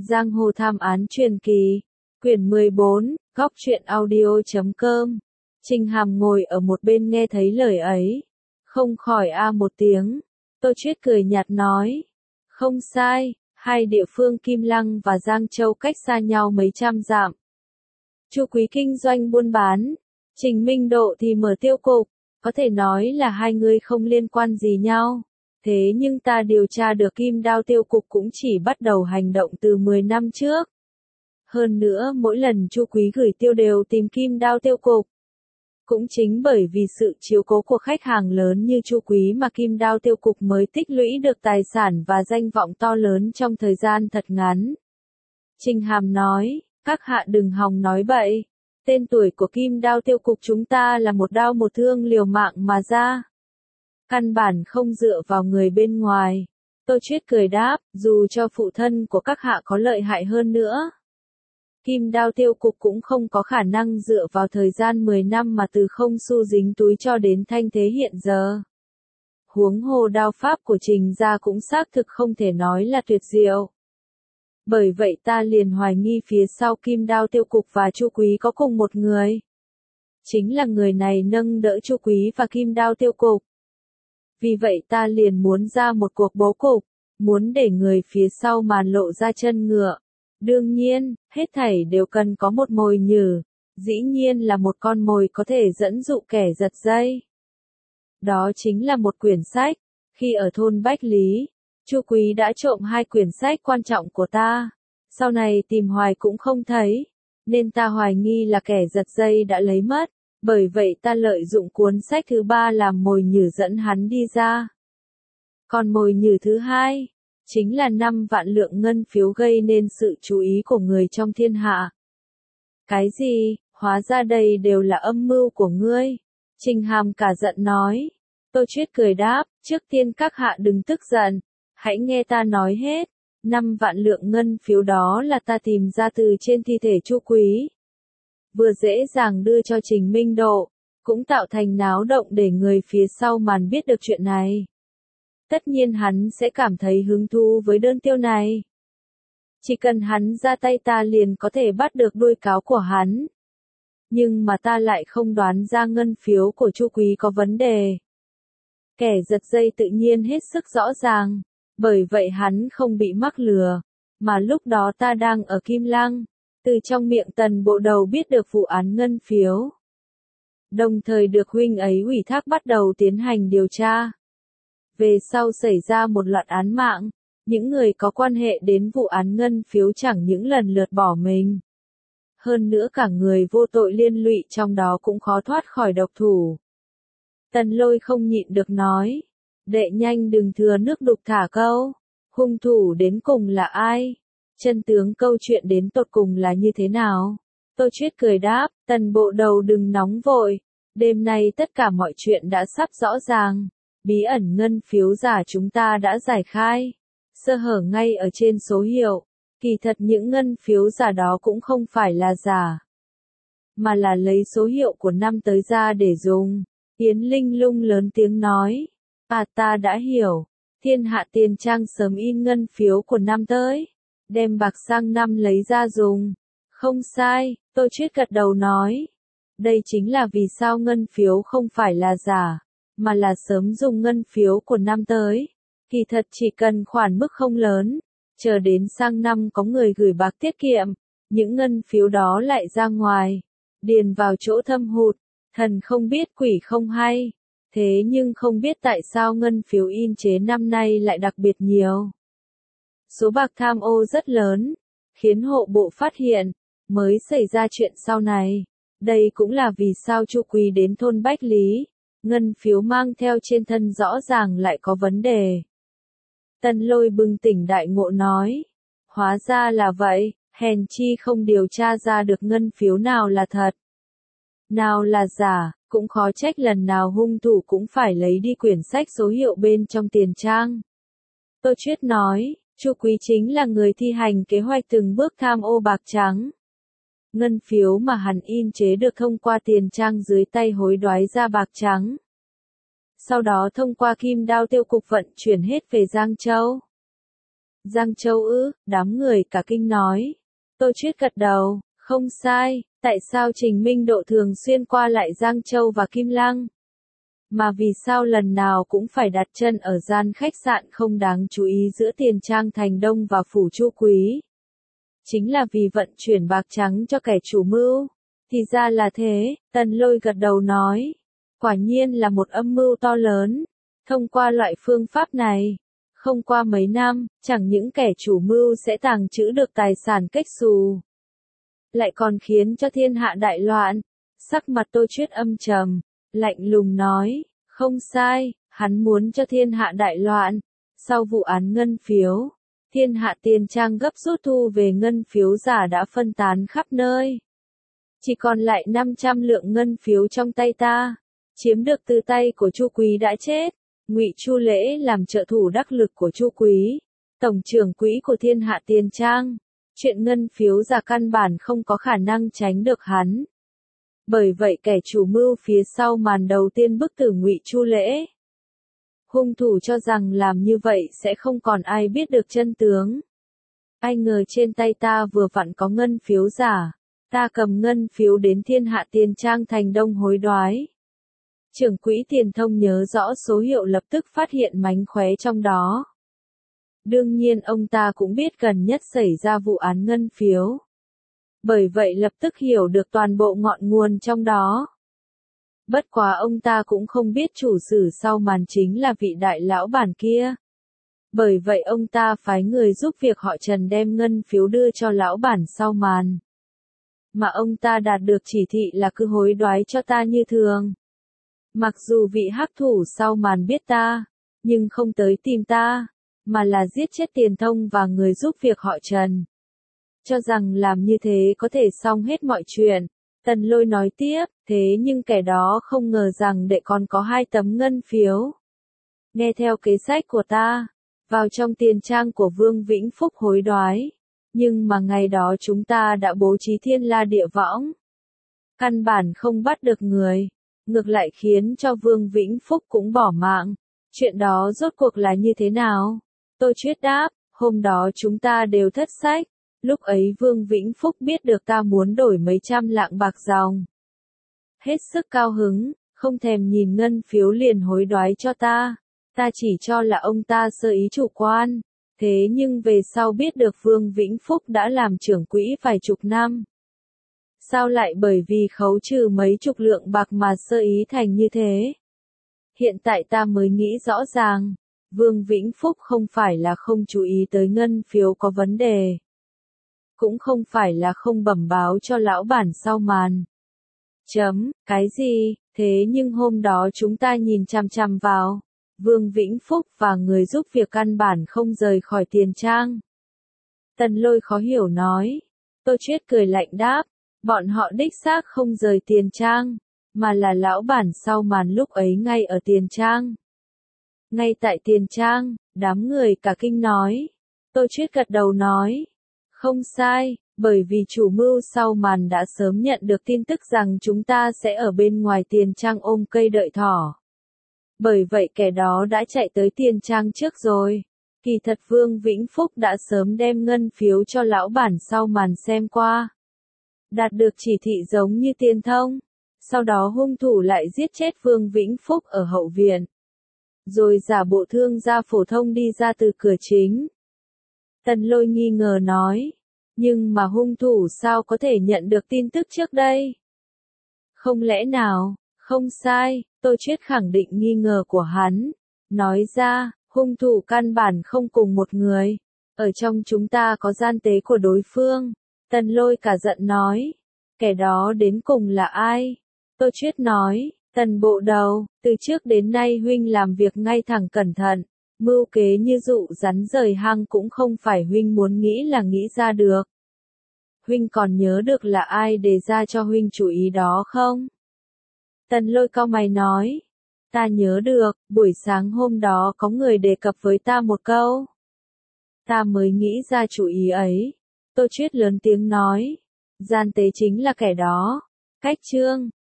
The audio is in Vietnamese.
Giang hồ thám án truyền kỳ, quyển 14, góc truyện audio.com. Trình Hàm ngồi ở một bên nghe thấy lời ấy, không khỏi một tiếng. Tô Chuyết cười nhạt nói, không sai, hai địa phương Kim Lăng và Giang Châu cách xa nhau mấy trăm dặm. Chu Quý kinh doanh buôn bán, Trình Minh Độ thì mở tiêu cục, có thể nói là hai người không liên quan gì nhau. Thế nhưng ta điều tra được Kim Đao tiêu cục cũng chỉ bắt đầu hành động từ 10 năm trước. Hơn nữa mỗi lần Chu Quý gửi tiêu đều tìm Kim Đao tiêu cục. Cũng chính bởi vì sự chiếu cố của khách hàng lớn như Chu Quý mà Kim Đao tiêu cục mới tích lũy được tài sản và danh vọng to lớn trong thời gian thật ngắn. Trình Hàm nói, các hạ đừng hòng nói bậy. Tên tuổi của Kim Đao tiêu cục chúng ta là một đao một thương liều mạng mà ra. Căn bản không dựa vào người bên ngoài. Tô Chuyết cười đáp, dù cho phụ thân của các hạ có lợi hại hơn nữa. Kim Đao tiêu cục cũng không có khả năng dựa vào thời gian 10 năm mà từ không xu dính túi cho đến thanh thế hiện giờ. Huống hồ đao pháp của Trình gia cũng xác thực không thể nói là tuyệt diệu. Bởi vậy ta liền hoài nghi phía sau Kim Đao tiêu cục và Chu Quý có cùng một người. Chính là người này nâng đỡ Chu Quý và Kim Đao tiêu cục. Vì vậy ta liền muốn ra một cuộc bố cục, muốn để người phía sau màn lộ ra chân ngựa. Đương nhiên, hết thảy đều cần có một mồi nhử, dĩ nhiên là một con mồi có thể dẫn dụ kẻ giật dây. Đó chính là một quyển sách. Khi ở thôn Bách Lý, Chu Quý đã trộm 2 quyển sách quan trọng của ta. Sau này tìm hoài cũng không thấy, nên ta hoài nghi là kẻ giật dây đã lấy mất. Bởi vậy ta lợi dụng cuốn sách thứ 3 làm mồi nhử dẫn hắn đi ra. Còn mồi nhử thứ 2 chính là 5 vạn lượng ngân phiếu gây nên sự chú ý của người trong thiên hạ. Cái gì, hóa ra đây đều là âm mưu của ngươi. Trình Hàm cả giận nói. Tô Chuyết cười đáp, trước tiên các hạ đừng tức giận, hãy nghe ta nói hết. 5 vạn lượng ngân phiếu đó là ta tìm ra từ trên thi thể Chu Quý. Vừa dễ dàng đưa cho Trình Minh Độ, cũng tạo thành náo động để người phía sau màn biết được chuyện này. Tất nhiên hắn sẽ cảm thấy hứng thú với đơn tiêu này. Chỉ cần hắn ra tay ta liền có thể bắt được đuôi cáo của hắn. Nhưng mà ta lại không đoán ra ngân phiếu của Chu Quý có vấn đề. Kẻ giật dây tự nhiên hết sức rõ ràng, bởi vậy hắn không bị mắc lừa. Mà lúc đó ta đang ở Kim Lăng, từ trong miệng Tần bộ đầu biết được vụ án ngân phiếu. Đồng thời được huynh ấy ủy thác bắt đầu tiến hành điều tra. Về sau xảy ra một loạt án mạng, những người có quan hệ đến vụ án ngân phiếu chẳng những lần lượt bỏ mình. Hơn nữa cả người vô tội liên lụy trong đó cũng khó thoát khỏi độc thủ. Tần Lôi không nhịn được nói, đệ nhanh đừng thừa nước đục thả câu, hung thủ đến cùng là ai? Chân tướng câu chuyện đến tột cùng là như thế nào? Tô Chuyết cười đáp, Tần bộ đầu đừng nóng vội, đêm nay tất cả mọi chuyện đã sắp rõ ràng. Bí ẩn ngân phiếu giả chúng ta đã giải khai, sơ hở ngay ở trên số hiệu. Kỳ thật những ngân phiếu giả đó cũng không phải là giả, mà là lấy số hiệu của năm tới ra để dùng. Yến Linh Lung lớn tiếng nói, ta đã hiểu, Thiên Hạ Tiền Trang sớm in ngân phiếu của năm tới, đem bạc sang năm lấy ra dùng. Không sai, Tô Chuyết gật đầu nói, đây chính là vì sao ngân phiếu không phải là giả, mà là sớm dùng ngân phiếu của năm tới. Kỳ thật chỉ cần khoản mức không lớn, chờ đến sang năm có người gửi bạc tiết kiệm, những ngân phiếu đó lại ra ngoài, điền vào chỗ thâm hụt, thần không biết quỷ không hay. Thế nhưng không biết tại sao ngân phiếu in chế năm nay lại đặc biệt nhiều. Số bạc tham ô rất lớn, khiến hộ bộ phát hiện, mới xảy ra chuyện sau này. Đây cũng là vì sao Chu Quý đến thôn Bách Lý, ngân phiếu mang theo trên thân rõ ràng lại có vấn đề. Tần Lôi bừng tỉnh đại ngộ nói, hóa ra là vậy, hèn chi không điều tra ra được ngân phiếu nào là thật, nào là giả, cũng khó trách lần nào hung thủ cũng phải lấy đi quyển sách số hiệu bên trong tiền trang. Tô Chuyết nói, Chu Quý chính là người thi hành kế hoạch từng bước tham ô bạc trắng. Ngân phiếu mà hắn in chế được thông qua tiền trang dưới tay hối đoái ra bạc trắng. Sau đó thông qua Kim Đao tiêu cục vận chuyển hết về Giang Châu. Giang Châu ư, đám người cả kinh nói. Tô Chuyết gật đầu, không sai, tại sao Trình Minh Độ thường xuyên qua lại Giang Châu và Kim Lăng? Mà vì sao lần nào cũng phải đặt chân ở gian khách sạn không đáng chú ý giữa Tiền Trang Thành Đông và Phủ Chu Quý? Chính là vì vận chuyển bạc trắng cho kẻ chủ mưu. Thì ra là thế, Tần Lôi gật đầu nói. Quả nhiên là một âm mưu to lớn. Thông qua loại phương pháp này, không qua mấy năm, chẳng những kẻ chủ mưu sẽ tàng trữ được tài sản cách xù, lại còn khiến cho thiên hạ đại loạn. Sắc mặt Tô Chuyết âm trầm, lạnh lùng nói, không sai, hắn muốn cho thiên hạ đại loạn. Sau vụ án ngân phiếu, thiên hạ Tiền Trang gấp rút thu về ngân phiếu giả đã phân tán khắp nơi. Chỉ còn lại 500 lượng ngân phiếu trong tay ta, chiếm được từ tay của Chu Quý đã chết. Ngụy Chu Lễ làm trợ thủ đắc lực của Chu Quý, tổng trưởng quỹ của thiên hạ Tiền Trang. Chuyện ngân phiếu giả căn bản không có khả năng tránh được hắn. Bởi vậy kẻ chủ mưu phía sau màn đầu tiên bức tử Ngụy Chu Lễ. Hung thủ cho rằng làm như vậy sẽ không còn ai biết được chân tướng. Ai ngờ trên tay ta vừa vặn có ngân phiếu giả, ta cầm ngân phiếu đến thiên hạ Tiền Trang Thành Đông hối đoái. Trưởng quỹ Tiền Thông nhớ rõ số hiệu lập tức phát hiện mánh khóe trong đó. Đương nhiên ông ta cũng biết gần nhất xảy ra vụ án ngân phiếu. Bởi vậy lập tức hiểu được toàn bộ ngọn nguồn trong đó. Bất quá ông ta cũng không biết chủ sử sau màn chính là vị đại lão bản kia. Bởi vậy ông ta phái người giúp việc họ Trần đem ngân phiếu đưa cho lão bản sau màn. Mà ông ta đạt được chỉ thị là cứ hối đoái cho ta như thường. Mặc dù vị hắc thủ sau màn biết ta, nhưng không tới tìm ta, mà là giết chết Tiền Thông và người giúp việc họ Trần. Cho rằng làm như thế có thể xong hết mọi chuyện. Tần Lôi nói tiếp, thế nhưng kẻ đó không ngờ rằng đệ còn có 2 tấm ngân phiếu. Nghe theo kế sách của ta, vào trong Tiền Trang của Vương Vĩnh Phúc hối đoái. Nhưng mà ngày đó chúng ta đã bố trí thiên la địa võng. Căn bản không bắt được người. Ngược lại khiến cho Vương Vĩnh Phúc cũng bỏ mạng. Chuyện đó rốt cuộc là như thế nào? Tô Chuyết đáp, hôm đó chúng ta đều thất sách. Lúc ấy Vương Vĩnh Phúc biết được ta muốn đổi mấy trăm lạng bạc dòng. Hết sức cao hứng, không thèm nhìn ngân phiếu liền hối đoái cho ta. Ta chỉ cho là ông ta sơ ý chủ quan. Thế nhưng về sau biết được Vương Vĩnh Phúc đã làm trưởng quỹ vài chục năm. Sao lại bởi vì khấu trừ mấy chục lượng bạc mà sơ ý thành như thế? Hiện tại ta mới nghĩ rõ ràng, Vương Vĩnh Phúc không phải là không chú ý tới ngân phiếu có vấn đề. Cũng không phải là không bẩm báo cho lão bản sau màn. Cái gì, thế nhưng hôm đó chúng ta nhìn chằm chằm vào. Vương Vĩnh Phúc và người giúp việc căn bản không rời khỏi Tiền Trang. Tần Lôi khó hiểu nói. Tô Chuyết cười lạnh đáp. Bọn họ đích xác không rời Tiền Trang, mà là lão bản sau màn lúc ấy ngay ở Tiền Trang. Ngay tại Tiền Trang, đám người cả kinh nói. Tô Chuyết gật đầu nói. Không sai, bởi vì chủ mưu sau màn đã sớm nhận được tin tức rằng chúng ta sẽ ở bên ngoài Tiền Trang ôm cây đợi thỏ. Bởi vậy kẻ đó đã chạy tới Tiền Trang trước rồi. Kỳ thật Vương Vĩnh Phúc đã sớm đem ngân phiếu cho lão bản sau màn xem qua. Đạt được chỉ thị giống như Tiền Thông. Sau đó hung thủ lại giết chết Vương Vĩnh Phúc ở hậu viện. Rồi giả bộ thương gia phổ thông đi ra từ cửa chính. Tần Lôi nghi ngờ nói. Nhưng mà hung thủ sao có thể nhận được tin tức trước đây? Không lẽ nào, không sai, Tô Chuyết khẳng định nghi ngờ của hắn. Nói ra, hung thủ căn bản không cùng một người. Ở trong chúng ta có gian tế của đối phương. Tần Lôi cả giận nói. Kẻ đó đến cùng là ai? Tô Chuyết nói. Tần bộ đầu, từ trước đến nay huynh làm việc ngay thẳng cẩn thận. Mưu kế như dụ rắn rời hang cũng không phải huynh muốn nghĩ là nghĩ ra được. Huynh còn nhớ được là ai đề ra cho huynh chủ ý đó không? Tần Lôi cau mày nói. Ta nhớ được, buổi sáng hôm đó có người đề cập với ta một câu. Ta mới nghĩ ra chủ ý ấy. Tô Chuyết lớn tiếng nói. Gian tế chính là kẻ đó. Cách chương.